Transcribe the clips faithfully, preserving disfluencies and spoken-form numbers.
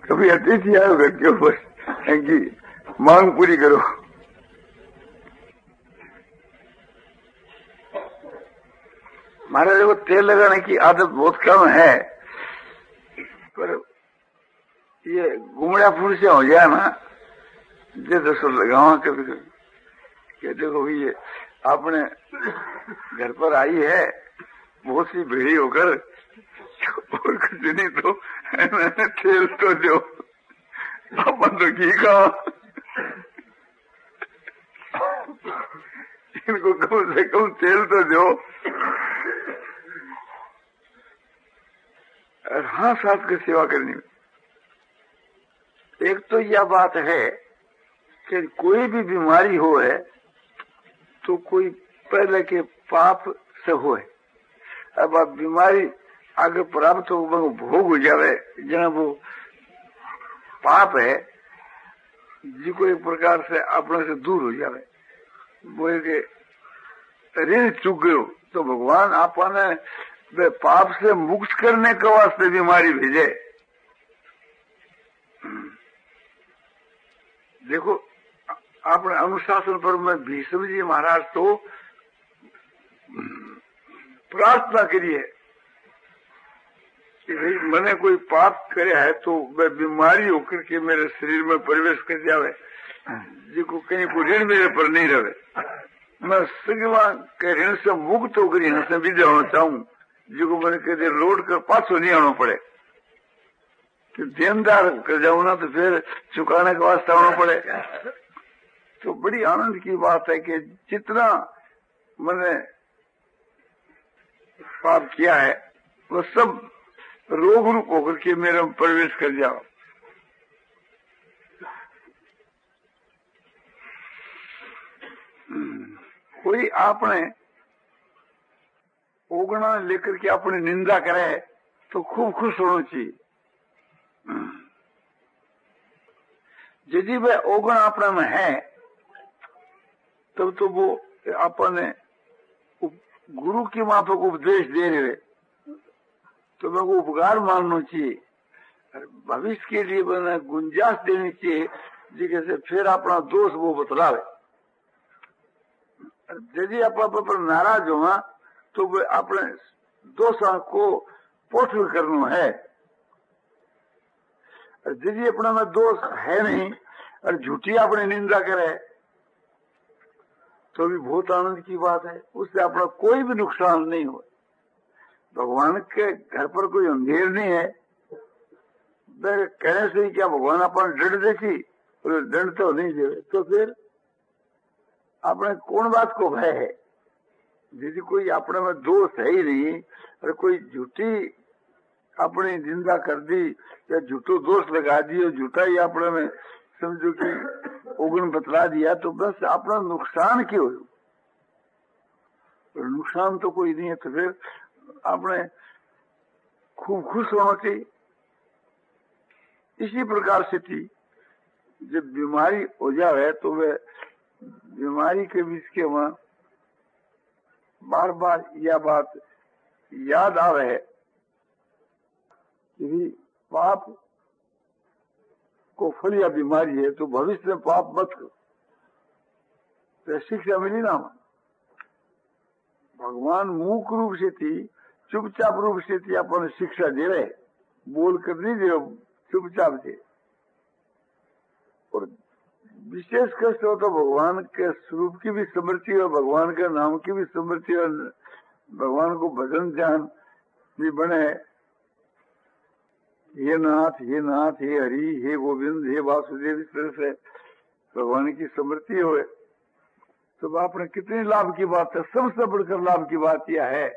कभी अतिथि आयो घर के ऊपर इनकी मांग पूरी करो। महाराज को तेल लगाने की आदत बहुत कम है, पर ये गुमड़ा फूल से हो जाए ना, जे दसो लगावा कभी कभी कि देखो भाई ये आपने घर पर आई है बहुत सी भेड़ी होकर, और कुछ नहीं तो तेल तो दो, अपन तो घी खाओ, इनको कम से कम तेल तो दो। और हाँ, साथ की सेवा करनी में एक तो यह बात है कि कोई भी बीमारी हो है तो कोई पहले के पाप से हो है। अब आप बीमारी आगे प्राप्त हो वो भोग हो जावे, जना वो पाप है जी को एक प्रकार से अपने से दूर हो जावे, वो एक ऋण चुक गयो तो भगवान आपने वे पाप से मुक्त करने के वास्ते बीमारी भेजे। देखो आपने अनुशासन पर में भीष्म जी महाराज तो प्रार्थना करिए कि भाई मैंने कोई पाप करे है तो वह बीमारी होकर के मेरे शरीर में प्रवेश कर जावे, जिसको कहीं को ऋण मेरे पर नहीं रहे, मैं सगवा के ऋण से मुक्त होकर यहाँ से विदा होना चाहूं, जिसको मैंने कहते लौट कर पाछो नहीं आना पड़े। तो देनदार कर जाऊं ना तो फिर चुकाने के वास्ते आना पड़े। तो बड़ी आनंद की बात है कि जितना मैंने पाप किया है वो सब रोग रूप होकर के मेरे में प्रवेश कर जाओ। कोई आपने ओगना लेकर के अपनी निंदा करे तो खूब खुश होना चाहिए। यदि वह ओगण अपने में है तब तो वो अपने गुरु की माफक उपदेश दे रहे तो मैं को उपकार मानना चाहिए, भविष्य के लिए मैंने गुंजाइश देनी चाहिए जिसे फिर अपना दोष वो बतलावे। यदि आप पर नाराज हो तो वे अपने दोषों को पोषण करना है, यदि अपना में दोष है नहीं और झूठी अपनी निंदा करे तो भी बहुत आनंद की बात है, उससे अपना कोई भी नुकसान नहीं हो। भगवान के घर पर कोई अंधेर नहीं है, कहने से ही क्या भगवान अपन दंड देती, दंड तो नहीं दे तो फिर अपने कौन बात को भय है। यदि कोई अपने में दोष है ही नहीं और कोई झूठी अपनी निंदा कर दी या झूठो दोष लगा दिया, झूठा ही अपने में समझो कि उगन बतला दिया तो बस अपना नुकसान क्यों हो, नुकसान तो कोई नहीं है। तो फिर आपने खूब खुश होना चाहिए। इसी प्रकार से थी जब बीमारी हो जाए तो वे बीमारी के बीच के वहां बार बार यह बात याद आ रहे कि पाप को फल या बीमारी है तो भविष्य में पाप मत करो। तो शिक्षा मिली ना, भगवान मूक रूप से थी, चुपचाप रूप से थी अपन शिक्षा दे रहे, बोल कर नहीं दे रहे, चुपचाप थे। और विशेष कष्ट हो तो भगवान के स्वरूप की भी स्मृति और भगवान के नाम की भी स्मृति और भगवान को भजन ध्यान भी बने। हे नाथ हे नाथ हे हरि हे गोविंद हे वासुदेव, इस तरह से भगवान की स्मृति हो तो आपने कितने लाभ की बात है। सबसे बढ़कर लाभ की बात यह है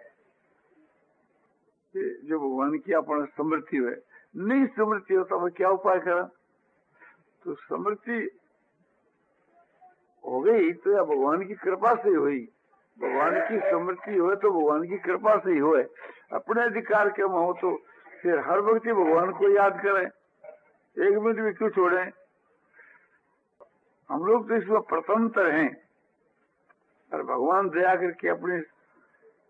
कि जो भगवान की अपना स्मृति हो, नहीं स्मृति हो तो क्या उपाय करा। तो स्मृति हो गई तो या भगवान की कृपा से हुई, भगवान की स्मृति हो तो भगवान की कृपा से ही हो। अपने अधिकार के में हो तो फिर हर वक्त भगवान को याद करें, एक मिनट भी क्यों छोड़े। हम लोग तो इसमें प्रतंत्र हैं और भगवान दया करके अपनी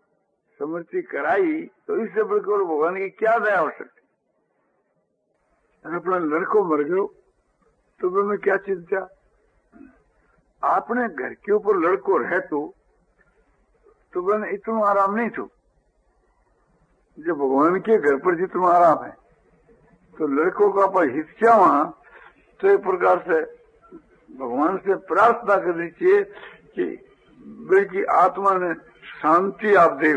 स्मृति कराई तो इससे बढ़कर भगवान की क्या दया हो सकती। अपना लड़को मर गयो तो मैं क्या चिंता। आपने घर के ऊपर लड़को रहे तो तो मैंने इतना आराम नहीं थो। जब भगवान के घर पर जितना आराम है तो लड़कों का पर हिस्सा वहां, तो एक प्रकार से भगवान से प्रार्थना करनी चाहिए कि बल्कि आत्मा ने शांति आप दे।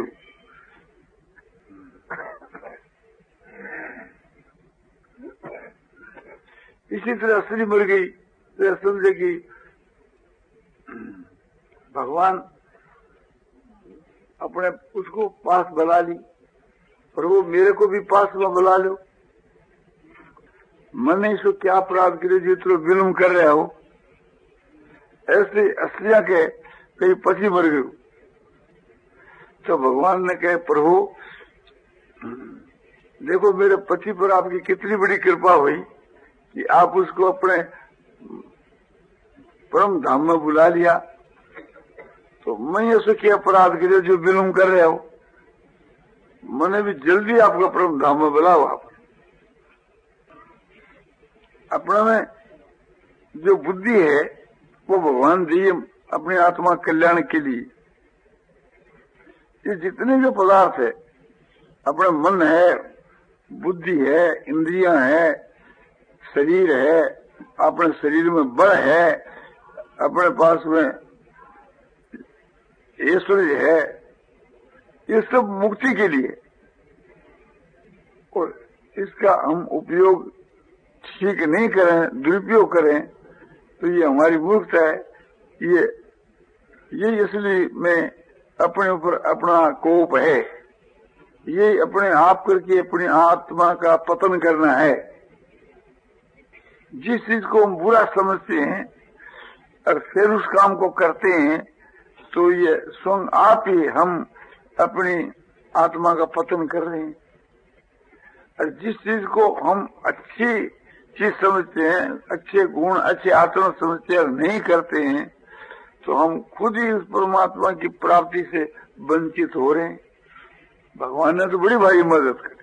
इसी तरह स्त्री मर गई तो समझे कि भगवान अपने उसको पास बुला ली, और वो मेरे को भी पास में बुला लो। मैंने इसको क्या अपराध करे जितना विलम्ब कर रहे हो। ऐसे असलिया के कहीं पति मर गए तो भगवान ने कहे प्रभु देखो मेरे पति पर आपकी कितनी बड़ी कृपा हुई कि आप उसको अपने परम धाम में बुला लिया, तो मैं ऐसे क्या अपराध करे जो विलम्ब कर रहे हो। मैंने भी जल्दी आपका परम धाम में बुलाओ। आप अपने में जो बुद्धि है वो भगवान दिए अपनी आत्मा कल्याण के लिए। ये जितने जो पदार्थ है, अपना मन है, बुद्धि है, इंद्रियां है, शरीर है, अपने शरीर में बल है, अपने पास में ऐश्वर्य है, ये सब मुक्ति के लिए। और इसका हम उपयोग ठीक नहीं करें, दुरुपयोग करें तो ये हमारी मूर्खता है। ये ये इसलिए मैं अपने ऊपर अपना कोप है, ये अपने आप करके अपनी आत्मा का पतन करना है। जिस चीज को हम बुरा समझते हैं और फिर उस काम को करते हैं तो ये स्वयं आप ही हम अपनी आत्मा का पतन कर रहे हैं। और जिस चीज को हम अच्छी चीज समझते हैं, अच्छे गुण, अच्छे आचरण समझते हैं और नहीं करते हैं, तो हम खुद ही उस परमात्मा की प्राप्ति से वंचित हो रहे हैं। भगवान ने तो बड़ी भारी मदद करी।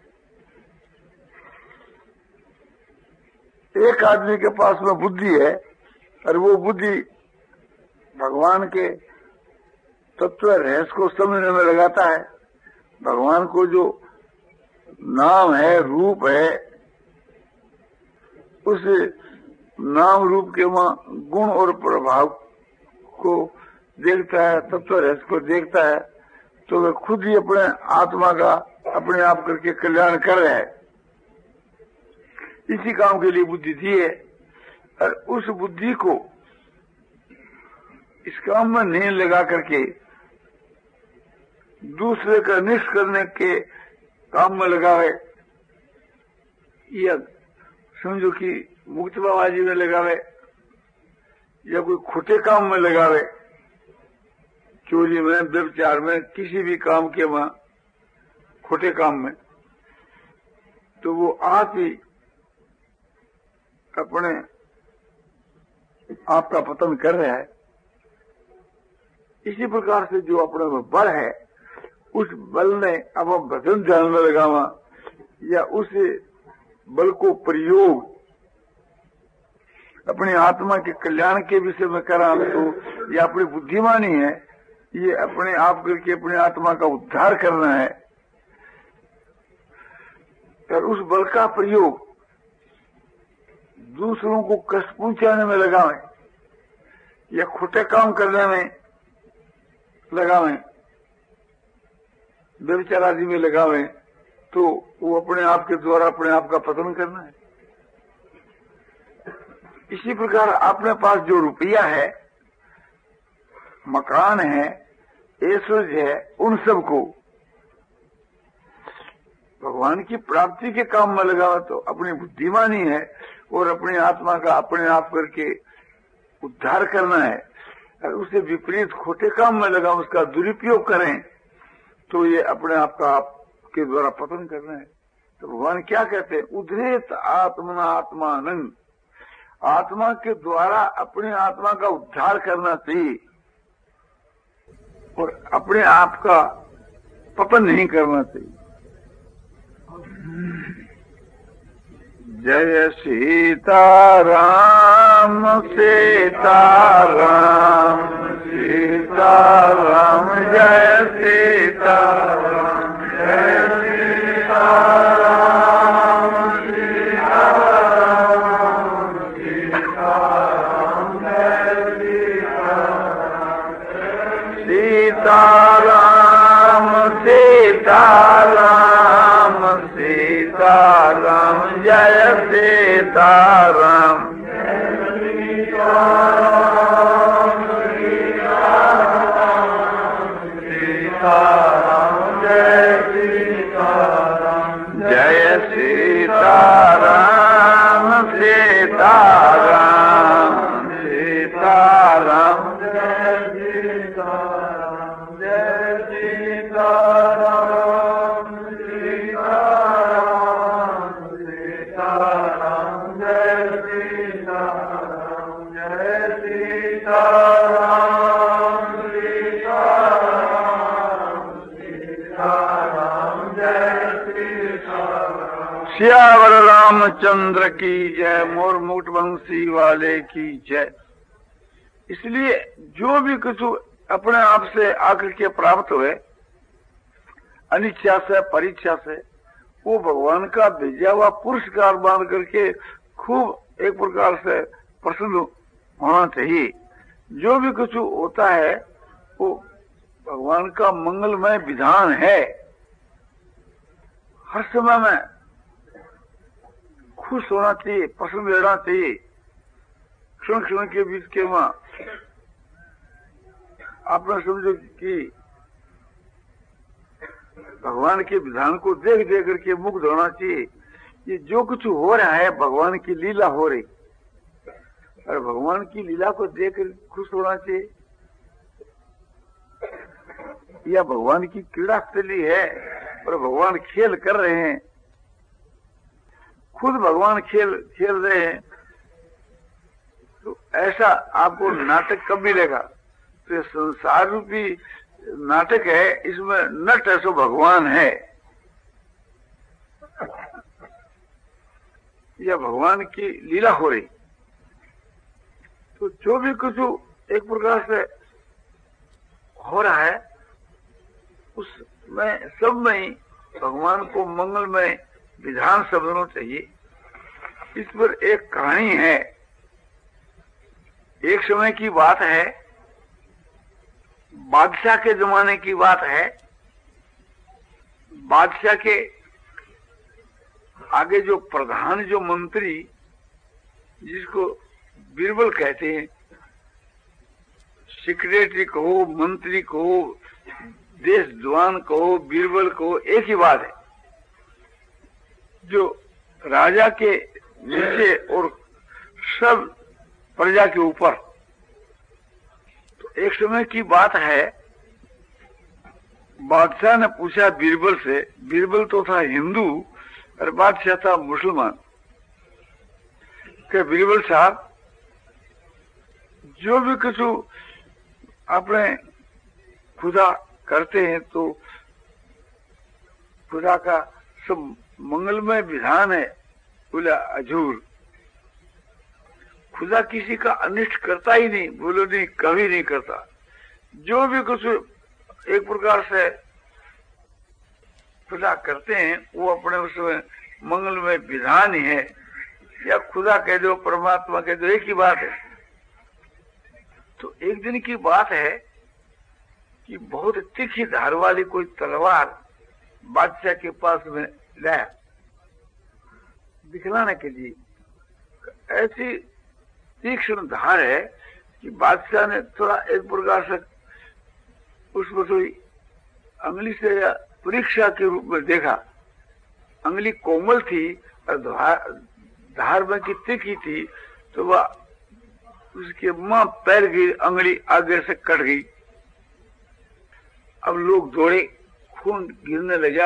एक आदमी के पास में बुद्धि है और वो बुद्धि भगवान के तत्व रहस्य को समझने में लगाता है। भगवान को जो नाम है, रूप है, उस नाम रूप के वहां गुण और प्रभाव को देखता है, तत्व रहस्य को देखता है, तो वह खुद ही अपने आत्मा का अपने आप करके कल्याण कर रहा है। इसी काम के लिए बुद्धि दी है। और उस बुद्धि को इस काम में नहीं लगा करके दूसरे का निष्ठ करने के काम में लगावे, या समझो कि मुक्तबाजी में लगावे, या कोई खोटे काम में लगावे, चोरी में, व्यभिचार में, किसी भी काम के वहां खोटे काम में, तो वो आप ही अपने आपका पतन कर रहा है। इसी प्रकार से जो अपने में बल है, उस बल ने अब हम भजन ध्यान में लगावा, या उस बल को प्रयोग अपनी आत्मा के कल्याण के विषय में करा, तो ये अपनी बुद्धिमानी है, ये अपने आप करके अपनी आत्मा का उद्धार करना है। और उस बल का प्रयोग दूसरों को कष्ट पहुंचाने में लगावे या खोटे काम करने में लगावे, व्यभिचार आदि में लगावे, तो वो अपने आप के द्वारा अपने आप का पतन करना है। इसी प्रकार अपने पास जो रुपया है, मकान है, ऐश्वर्य है, उन सबको भगवान की प्राप्ति के काम में लगावा तो अपनी बुद्धिमानी है, और अपनी आत्मा का अपने आप करके उद्धार करना है। और उसे विपरीत खोटे काम में लगा उसका दुरुपयोग करें तो ये अपने आप का आपके द्वारा पतन करना है। तो भगवान क्या कहते हैं, उद्धरेत आत्मना आत्मानंद, आत्मा के द्वारा अपने आत्मा का उद्धार करना चाहिए और अपने आप का पतन नहीं करना चाहिए। जय सीता राम सीता राम सीता राम जय सीता राम जय सीता राम सीता राम सीता राम जय सीता राम सीता राम सीता राम जय सीता राम सीता राम सीता राम जय सीता राम जय सीता राम सीता राम सीता राम जय सीता राम जय सीता राम सीता राम सीता राम जय सीता राम जय सीता राम सीता राम सीता राम जय सीता राम। सियावर रामचंद्र की जय, मोर मुकुट वंशी वाले की जय। इसलिए जो भी कुछ अपने आप से आकर के प्राप्त हुए अनिच्छा से परीक्षा से, वो भगवान का भेजा हुआ पुरस्कार मान करके खूब एक प्रकार से प्रसन्न होना चाहिए। जो भी कुछ होता है वो भगवान का मंगलमय विधान है। हर समय में खुश होना चाहिए, प्रसन्न रहना चाहिए। क्षण क्षण के बीच के वहां आपने समझो कि भगवान के विधान को देख देख करके मुग्ध होना चाहिए। ये जो कुछ हो रहा है भगवान की लीला हो रही, और भगवान की लीला को देख कर खुश होना चाहिए। यह भगवान की क्रीड़ा स्थली है और भगवान खेल कर रहे हैं, खुद भगवान खेल खेल रहे हैं। तो ऐसा आपको नाटक कब मिलेगा? तो ये संसार रूपी नाटक है, इसमें नट ऐसो भगवान है। यह भगवान की लीला हो रही। तो जो भी कुछ एक प्रकार से हो रहा है उसमें सब में ही भगवान को मंगलमय विधान समझना चाहिए। इस पर एक कहानी है। एक समय की बात है, बादशाह के जमाने की बात है। बादशाह के आगे जो प्रधान जो मंत्री, जिसको बीरबल कहते हैं, सेक्रेटरी कहो, मंत्री कहो, देश जवान कहो, बीरबल कहो, एक ही बात है। जो राजा के नीचे और सब प्रजा के ऊपर। तो एक समय की बात है, बादशाह ने पूछा बीरबल से, बीरबल तो था हिंदू और बादशाह था मुसलमान, कि बीरबल साहब जो भी कुछ अपने खुदा करते हैं तो खुदा का सब मंगलमय विधान है। बोला हजूर, खुदा किसी का अनिष्ट करता ही नहीं। बोलो नहीं, कभी नहीं करता। जो भी कुछ एक प्रकार से खुदा करते हैं वो अपने उसमें मंगलमय विधान ही है। या खुदा कह दो, परमात्मा कह दो, एक ही बात है। तो एक दिन की बात है कि बहुत तीखी धार वाली कोई तलवार बादशाह के पास में लाया दिखलाने के लिए। ऐसी तीक्ष्ण धार है कि बादशाह ने थोड़ा एक प्रकार से उसको थोड़ी अंगली से या परीक्षा के रूप में देखा। अंगली कोमल थी और धार में की तीखी थी, तो वह उसके मां पैर गई, अंगली आगे से कट गई। अब लोग दौड़े, खून गिरने लगा।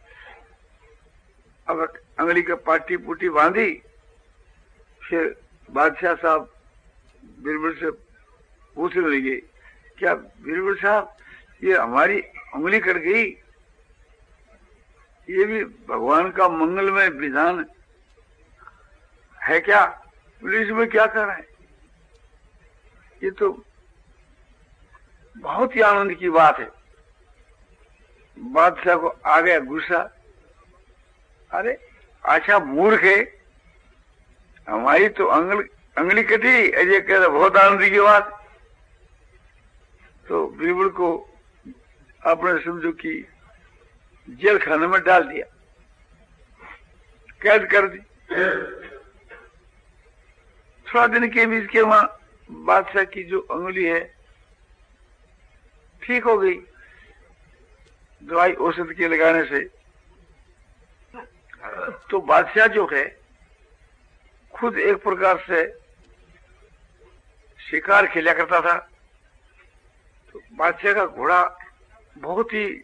अब अंगली का पाटी पुटी बांधी। फिर बादशाह साहब बीरबल से पूछने लगे, क्या बीरबल साहब ये हमारी उंगली कट गई, ये भी भगवान का मंगलमय विधान है क्या? पुलिस में क्या कर रहे हैं? ये तो बहुत ही आनंद की बात है। बादशाह को आ गया गुस्सा, अरे अच्छा मूर्ख है, हमारी तो अंगल अंगली कटी, अजय कह रहा बहुत आनंद की बात। तो बीरबल को आपने समझो कि जेल खाने में डाल दिया, कैद कर दी। थोड़ा दिन के बीच के वहां बादशाह की जो अंगुली है ठीक हो गई दवाई औषध के लगाने से। तो बादशाह जो है खुद एक प्रकार से शिकार खेला करता था। तो बादशाह का घोड़ा बहुत ही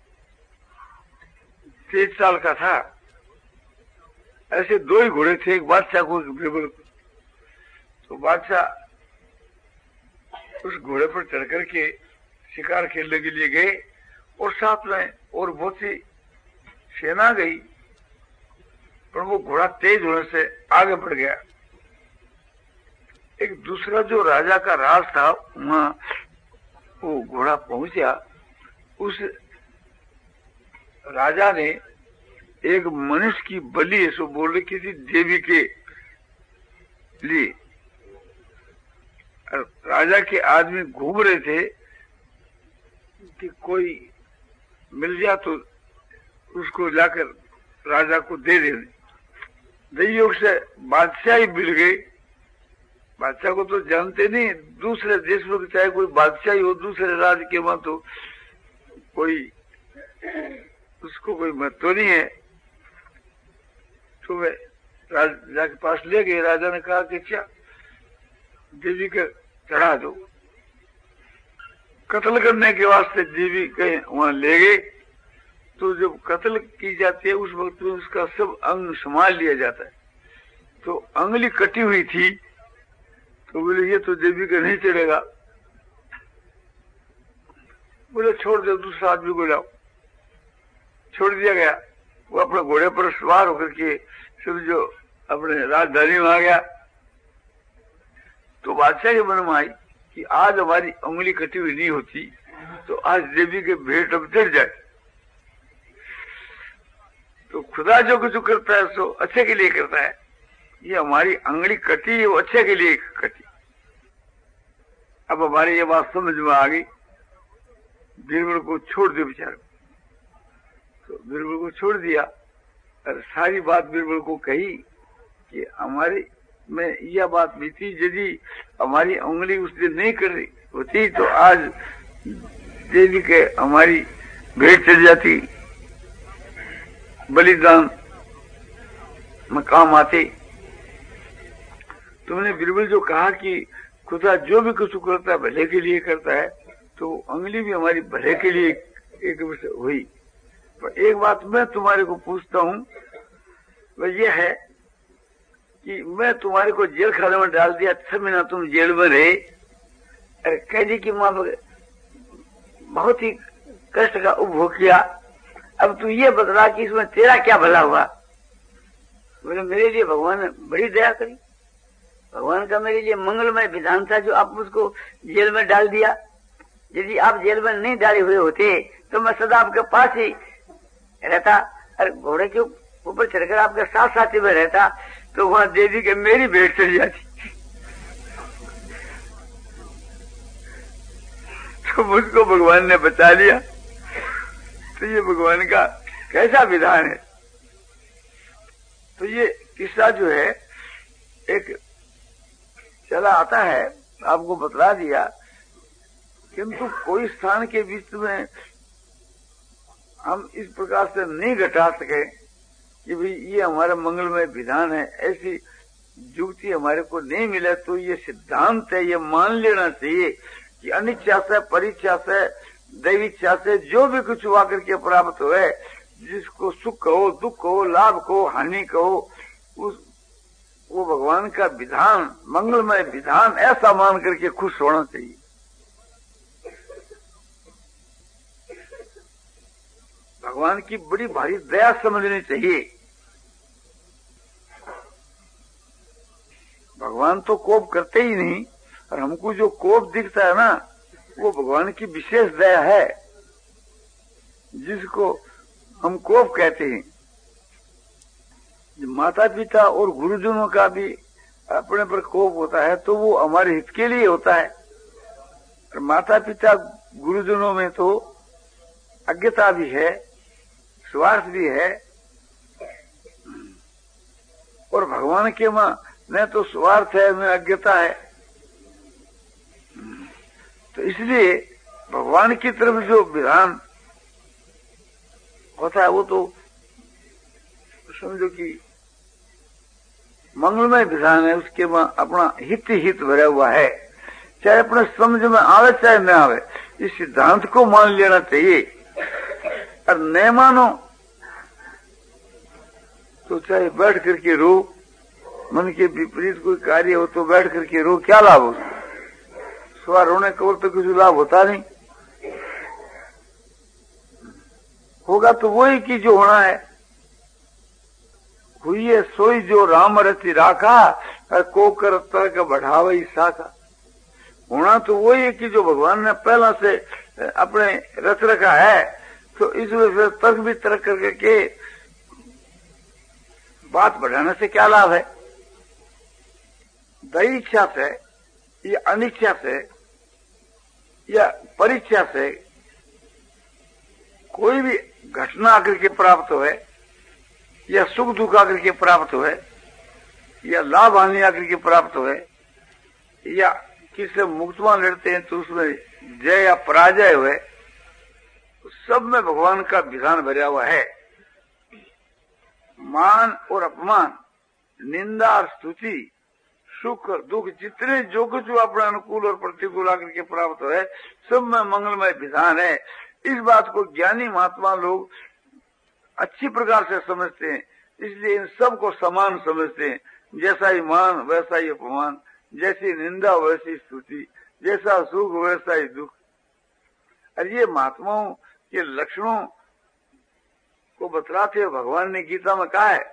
तेज चाल का था। ऐसे दो ही घोड़े थे, एक बादशाह को एक बीरबल को। तो बादशाह उस घोड़े पर चढ़ करके शिकार खेलने के लिए गए और साथ में और बहुत सी सेना गई, पर वो घोड़ा तेज होने से आगे बढ़ गया। एक दूसरा जो राजा का राज था वहां वो घोड़ा पहुंचा। उस राजा ने एक मनुष्य की बलि ऐसो बोल रही किसी देवी के लिए। राजा के आदमी घूम रहे थे कि कोई मिल जाए तो उसको जाकर राजा को दे देने। दैयोग से बादशाह ही मिल गए। बादशाह को तो जानते नहीं, दूसरे देश में चाहे कोई बादशाह ही हो, दूसरे राज्य के वहां तो कोई उसको कोई महत्व नहीं है। तो वे राजा के पास ले गए। राजा ने कहा कि क्या देवी के चढ़ा दो। कत्ल करने के वास्ते देवी के वहां ले गए। तो जब कत्ल की जाती है उस वक्त में उसका सब अंग संभाल लिया जाता है। तो अंगुली कटी हुई थी, तो बोले ये तो देवी का नहीं चढ़ेगा। बोले छोड़ दो, दूसरा आदमी को लाओ। छोड़ दिया गया। वो अपने घोड़े पर सवार होकर के समझो अपने राजधानी में आ गया। तो बादशाह के मन में आई कि आज हमारी उंगली कटी हुई नहीं होती तो आज देवी के भेंट अब चढ़ जाए। तो खुदा जो कुछ करता है सो अच्छे के लिए करता है। ये हमारी अंगली कटी है वो अच्छे के लिए कटी। अब हमारी ये बात समझ में आ गई। बीरबल को छोड़ दो बेचारे। तो बीरबल को छोड़ दिया और सारी बात बीरबल को कही कि हमारी में यह बात भी थी, यदि हमारी उंगली उस दिन नहीं कर रही होती तो आज देवी के हमारी भेंट चल जाती, बलिदान में काम आते। तुमने बीरबल जो कहा कि खुदा जो भी कुछ करता है भले के लिए करता है, तो उंगली भी हमारी भले के लिए एक हुई। पर एक बात मैं तुम्हारे को पूछता हूँ, वह यह है कि मैं तुम्हारे को जेल खाने में डाल दिया, छह महीना तुम जेल में रहे, अरे कैदी की मां बहुत ही कष्ट का उपभोग किया। अब तू ये बतला कि इसमें तेरा क्या भला हुआ? बोले मेरे लिए भगवान ने बड़ी दया करी, भगवान का मेरे लिए मंगलमय विधान था जो आप मुझको जेल में डाल दिया। यदि आप जेल में नहीं डाले हुए होते तो मैं सदा आपके पास ही रहता, अरे घोड़े के ऊपर चढ़कर आपके साथ साथी में रहता, तो वहां देवी के मेरी भेंट चली जाती। तो मुझको भगवान ने बचा लिया। तो ये भगवान का कैसा विधान है। तो ये किस्सा जो है एक चला आता है, आपको बतला दिया, किंतु कोई स्थान के बीच में हम इस प्रकार से नहीं घटा सके कि भाई ये हमारा मंगलमय विधान है, ऐसी युक्ति हमारे को नहीं मिले। तो ये सिद्धांत है, ये मान लेना चाहिए कि अनिच्छा से, परीक्षा से, दैविच्छा से जो भी कुछ हुआ करके प्राप्त हुए, जिसको सुख कहो, दुख कहो, लाभ कहो, हानि कहो, उस वो भगवान का विधान, मंगलमय विधान ऐसा मान करके खुश होना चाहिए। भगवान की बड़ी भारी दया समझनी चाहिए। भगवान तो कोप करते ही नहीं, और हमको जो कोप दिखता है ना वो भगवान की विशेष दया है, जिसको हम कोप कहते हैं। माता पिता और गुरुजनों का भी अपने पर कोप होता है तो वो हमारे हित के लिए होता है। और माता पिता गुरुजनों में तो अज्ञता भी है, स्वार्थ भी है, और भगवान के मां न तो स्वार्थ है न अज्ञता है। तो इसलिए भगवान की तरफ जो विधान होता है वो तो समझो कि मंगलमय विधान है, उसके में अपना हित ही हित भरा हुआ है, चाहे अपने समझ में आवे चाहे न आवे, इस सिद्धांत को मान लेना चाहिए। और न मानो तो चाहे बैठ करके रो, मन के विपरीत कोई कार्य हो तो बैठ करके रो, क्या लाभ उसको? सवार रोने को तो कुछ लाभ होता नहीं, होगा तो वही की जो होना है। हुई है सोई जो राम रति राखा, को कर तर्क बढ़ावई साखा। होना तो वही है कि जो भगवान ने पहला से अपने रच रखा है, तो इस वजह से तर्क भी तर्क करके बात बढ़ाने से क्या लाभ है? दैवी इच्छा से या अनिच्छा से या परीक्षा से कोई भी घटना आकर के प्राप्त हुए, या सुख दुख आकर के प्राप्त हुए, या लाभ हानि आकर के प्राप्त हुए, या किससे मुक्तवा लड़ते हैं तो उसमें जय या पराजय हुए, सब में भगवान का विधान भरा हुआ है। मान और अपमान, निंदा और स्तुति, सुख और दुख, जितने जो कुछ अपने अनुकूल और प्रतिकूल आकर के प्राप्त हुए, सब में मंगलमय विधान है। इस बात को ज्ञानी महात्मा लोग अच्छी प्रकार से समझते हैं, इसलिए इन सब को समान समझते हैं। जैसा ही मान वैसा ही अपमान, जैसी निंदा वैसी स्तुति, जैसा सुख वैसा ही दुख। और ये महात्माओं के लक्षणों को बतलाते हुए भगवान ने गीता में कहा है,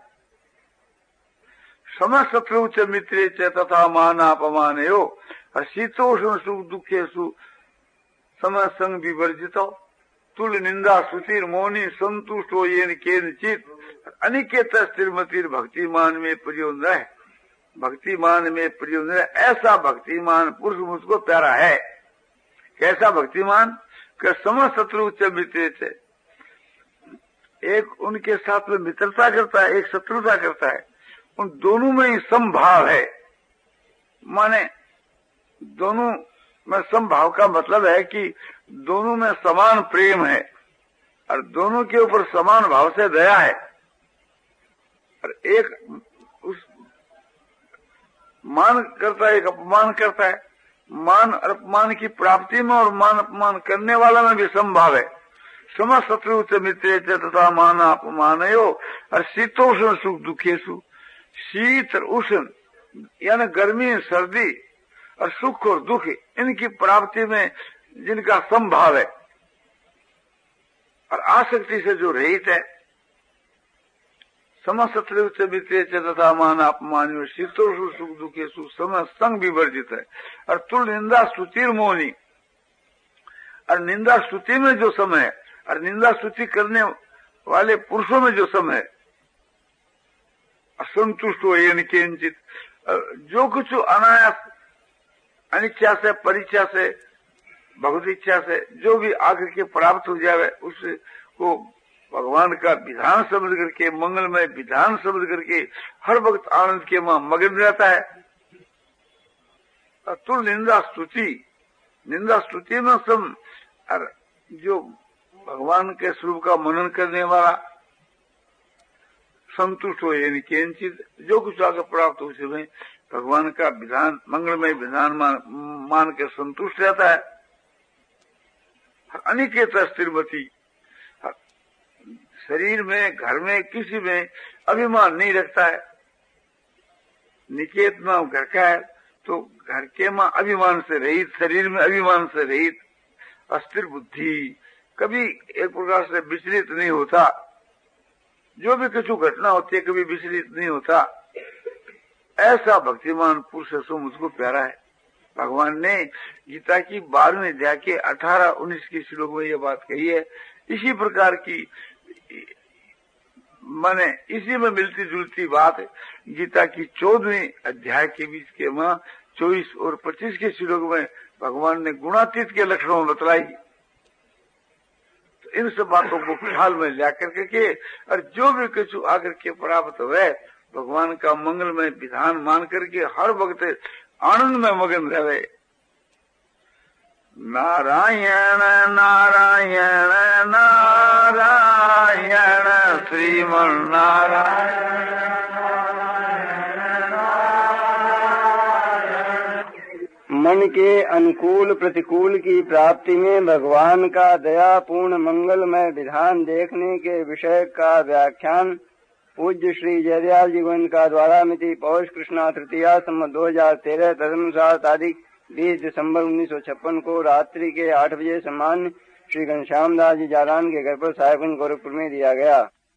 समशत्रु च मित्रे च तथा मानापमान हो, और शीतोष्ण सुख दुखेषु समय संग विवर्जितो, तुल निंदा सुतिर मौनी संतुष्टो येन केनचित, अनिकेत स्थिरमतिर भक्तिमान में प्रियोन्द है। भक्तिमान में प्रियोन्द है, ऐसा भक्तिमान पुरुष मुझको प्यारा है। कैसा भक्तिमान? कि समशत्रु च मित्रे च, एक उनके साथ में मित्रता करता है, एक शत्रुता करता है, उन दोनों में ही समभाव है। माने दोनों में समभाव का मतलब है कि दोनों में समान प्रेम है, और दोनों के ऊपर समान भाव से दया है। और एक उस मान करता है, एक अपमान करता है। मान और अपमान की प्राप्ति में और मान अपमान करने वाला में भी समभाव है। समशत्रु च मित्रे च तथा मान अपमान हो, और शीतोष्ण सुख दुखेषु, शीत और उष्ण यानी गर्मी सर्दी, और सुख और दुख, इनकी प्राप्ति में जिनका समभाव है और आसक्ति से जो रहित है। समशत्रु च मित्रे च तथा मान अपमान, शीतोष्ण सुख दुखेषु समय संग विवर्जित है। और तुल निंदा स्तुतिर मौनी, और निंदा स्तुति में जो समय है, और निंदा स्तुति करने वाले पुरुषों में जो समय है, असंतुष्ट हो ये किंचित, जो कुछ अनायास अनिच्छा से परीक्षा से भगवत इच्छा से जो भी आकर के प्राप्त हो जाए, उसको भगवान का विधान समझ करके, मंगलमय विधान समझ करके हर वक्त आनंद के मां मगन रहता है। तुल निंदा स्तुति, निंदा स्तुति में सम, और जो भगवान के स्वरूप का मनन करने वाला संतुष्ट हो यानी किंचित, जो कुछ आगे प्राप्त हो उसमें भगवान का विधान, मंगलमय विधान मान, मान के संतुष्ट रहता है। अनिकेत स्थिरमती, शरीर में, घर में, किसी में अभिमान नहीं रखता है। निकेत में घर का है तो घर के मां अभिमान से रहित, शरीर में अभिमान से रहित, अस्थिर बुद्धि, कभी एक प्रकार से विचलित नहीं होता। जो भी कुछ घटना होती है कभी विचलित नहीं होता। ऐसा भक्तिमान पुरुष सो मुझको प्यारा है। भगवान ने गीता की बारहवीं अध्याय के अठारह उन्नीस के श्लोक में ये बात कही है। इसी प्रकार की माने इसी में मिलती जुलती बात गीता की चौदहवीं अध्याय के बीच के वहां चौबीस और पच्चीस के श्लोक में भगवान ने गुणातीत के लक्षणों में बतलाई। तो इन सब बातों को ख्याल में ला करके के और जो भी कुछ आकर के प्राप्त हुए भगवान का मंगलमय विधान मान करके हर वक्त आनंद में मगन रहे। नारायण नारायण नारायण श्रीमन नारायण। मन के अनुकूल प्रतिकूल की प्राप्ति में भगवान का दयापूर्ण मंगलमय विधान देखने के विषय का व्याख्यान पूज्य श्री जयदयाल जी गोविंद का द्वारा मिति पौष कृष्णा तृतीया संवत दो हजार तेरह तदनुसार तारीख बीस दिसंबर उन्नीस सौ छप्पन को रात्रि के आठ बजे सम्मान श्री घनश्याम दास जी जारान के घर पर साहेबगंज गोरखपुर में दिया गया।